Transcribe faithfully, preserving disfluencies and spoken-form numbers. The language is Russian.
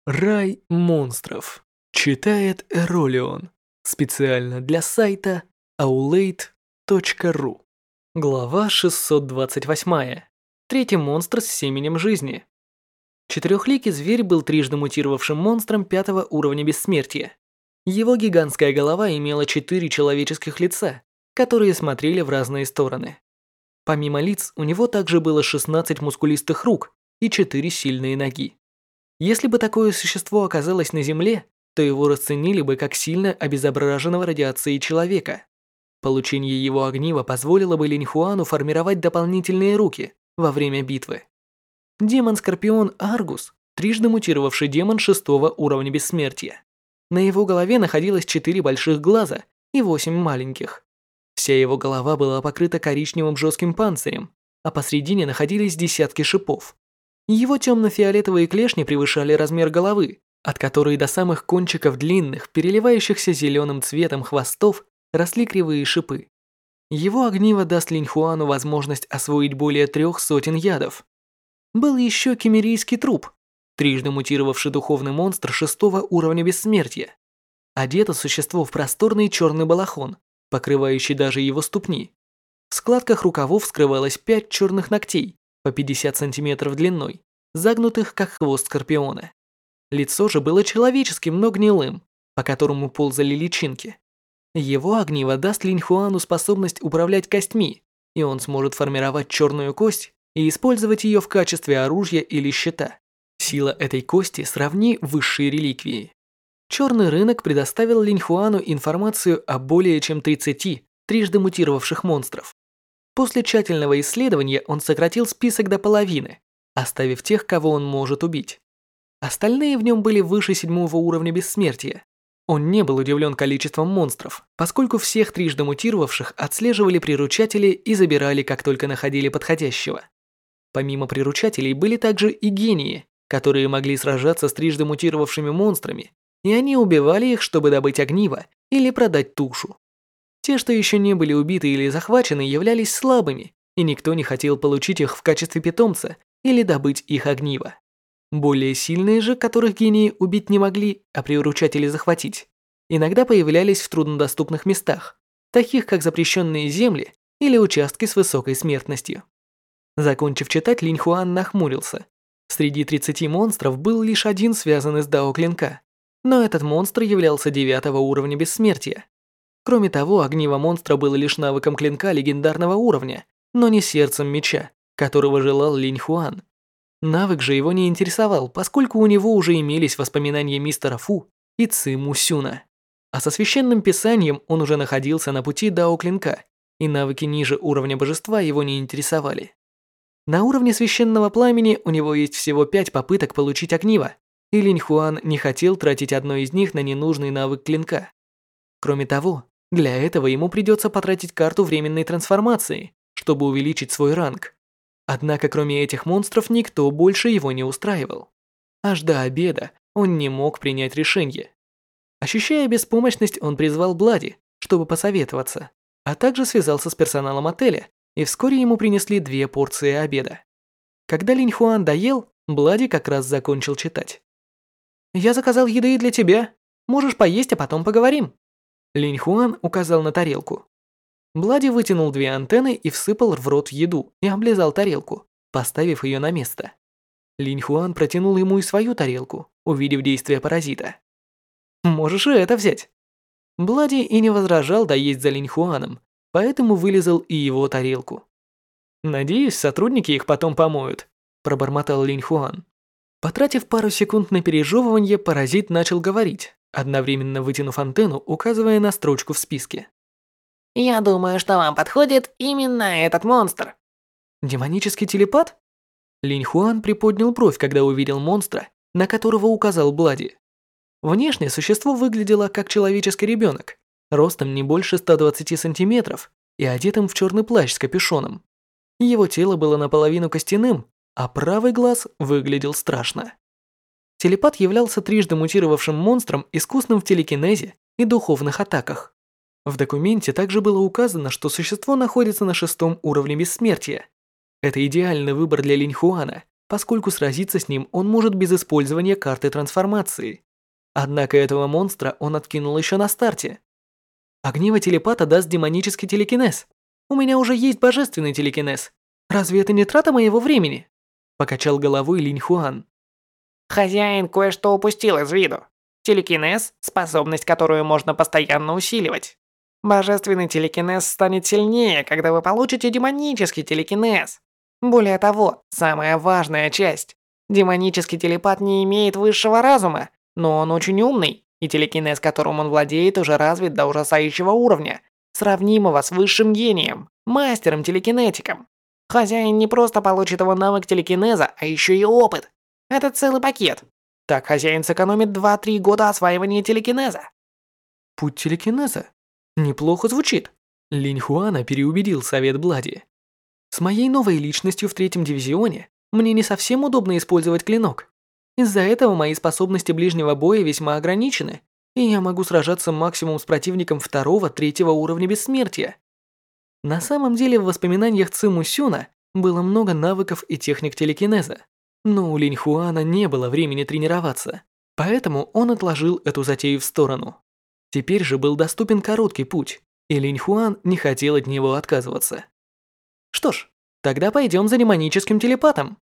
Рай монстров. Читает Эролион. Специально для сайта аулейт точка ру. Глава шестьсот двадцать восемь. Третий монстр с семенем жизни. Четырехликий зверь был трижды мутировавшим монстром пятого уровня бессмертия. Его гигантская голова имела четыре человеческих лица, которые смотрели в разные стороны. Помимо лиц, у него также было шестнадцать мускулистых рук и четыре сильные ноги. Если бы такое существо оказалось на Земле, то его расценили бы как сильно обезображенного радиацией человека. Получение его огнива позволило бы Линьхуану формировать дополнительные руки во время битвы. Демон-скорпион Аргус, трижды мутировавший демон шестого уровня бессмертия. На его голове находилось четыре больших глаза и восемь маленьких. Вся его голова была покрыта коричневым жестким панцирем, а посредине находились десятки шипов. Его темно-фиолетовые клешни превышали размер головы, от которой до самых кончиков длинных, переливающихся зеленым цветом хвостов росли кривые шипы. Его огниво даст Линьхуану возможность освоить более трех сотен ядов. Был еще кемерийский труп, трижды мутировавший духовный монстр шестого уровня бессмертия. Одето существо в просторный черный балахон, покрывающий даже его ступни. В складках рукавов скрывалось пять черных ногтей, по пятьдесят сантиметров длиной, загнутых как хвост скорпиона. Лицо же было человеческим, но гнилым, по которому ползали личинки. Его огниво даст Линьхуану способность управлять костьми, и он сможет формировать черную кость и использовать ее в качестве оружия или щита. Сила этой кости сравни высшей реликвии. Черный рынок предоставил Линьхуану информацию о более чем тридцати трижды мутировавших монстров. После тщательного исследования он сократил список до половины, оставив тех, кого он может убить. Остальные в нем были выше седьмого уровня бессмертия. Он не был удивлен количеством монстров, поскольку всех трижды мутировавших отслеживали приручатели и забирали, как только находили подходящего. Помимо приручателей были также и гении, которые могли сражаться с трижды мутировавшими монстрами, и они убивали их, чтобы добыть огниво или продать тушу. Те, что еще не были убиты или захвачены, являлись слабыми, и никто не хотел получить их в качестве питомца или добыть их огниво. Более сильные же, которых гении убить не могли, а приручатели захватить, иногда появлялись в труднодоступных местах, таких как запрещенные земли или участки с высокой смертностью. Закончив читать, Линьхуан нахмурился. Среди тридцати монстров был лишь один связанный с дао клинка, но этот монстр являлся девятого уровня бессмертия. Кроме того, огниво монстра было лишь навыком клинка легендарного уровня, но не сердцем меча, которого желал Линьхуан. Навык же его не интересовал, поскольку у него уже имелись воспоминания мистера Фу и Ци Мусюна. А со священным писанием он уже находился на пути дао клинка, и навыки ниже уровня божества его не интересовали. На уровне священного пламени у него есть всего пять попыток получить огниво, и Линьхуан не хотел тратить одно из них на ненужный навык клинка. Кроме того, для этого ему придется потратить карту временной трансформации, чтобы увеличить свой ранг. Однако кроме этих монстров никто больше его не устраивал. Аж до обеда он не мог принять решение. Ощущая беспомощность, он призвал Блади, чтобы посоветоваться, а также связался с персоналом отеля, и вскоре ему принесли две порции обеда. Когда Линьхуан доел, Блади как раз закончил читать. «Я заказал еды и для тебя. Можешь поесть, а потом поговорим». Линьхуан указал на тарелку. Блади вытянул две антенны и всыпал в рот еду и облизал тарелку, поставив ее на место. Линьхуан протянул ему и свою тарелку, увидев действие паразита. «Можешь и это взять». Блади и не возражал доесть за Линьхуаном, поэтому вылезал и его тарелку. «Надеюсь, сотрудники их потом помоют», – пробормотал Линьхуан. Потратив пару секунд на пережевывание, паразит начал говорить, одновременно вытянув антенну, указывая на строчку в списке. «Я думаю, что вам подходит именно этот монстр». «Демонический телепат?» Линьхуан приподнял бровь, когда увидел монстра, на которого указал Блади. Внешне существо выглядело как человеческий ребенок, ростом не больше ста двадцати сантиметров и одетым в черный плащ с капюшоном. Его тело было наполовину костяным, а правый глаз выглядел страшно. Телепат являлся трижды мутировавшим монстром, искусным в телекинезе и духовных атаках. В документе также было указано, что существо находится на шестом уровне бессмертия. Это идеальный выбор для Линьхуана, поскольку сразиться с ним он может без использования карты трансформации. Однако этого монстра он откинул еще на старте. Огниво телепата даст демонический телекинез. У меня уже есть божественный телекинез. Разве это не трата моего времени? Покачал головой Линь Хуан. Хозяин кое-что упустил из виду. Телекинез – способность, которую можно постоянно усиливать. Божественный телекинез станет сильнее, когда вы получите демонический телекинез. Более того, самая важная часть. Демонический телепат не имеет высшего разума, но он очень умный, и телекинез, которым он владеет, уже развит до ужасающего уровня, сравнимого с высшим гением, мастером-телекинетиком. Хозяин не просто получит его навык телекинеза, а еще и опыт. Это целый пакет. Так хозяин сэкономит два-три года осваивания телекинеза. Путь телекинеза? Неплохо звучит. Линь Хуана переубедил совет Блади. С моей новой личностью в третьем дивизионе мне не совсем удобно использовать клинок. Из-за этого мои способности ближнего боя весьма ограничены, и я могу сражаться максимум с противником второго-третьего уровня бессмертия. На самом деле в воспоминаниях Циму Сюна было много навыков и техник телекинеза, но у Линь Хуана не было времени тренироваться, поэтому он отложил эту затею в сторону. Теперь же был доступен короткий путь, и Линь Хуан не хотел от него отказываться. Что ж, тогда пойдем за демоническим телепатом.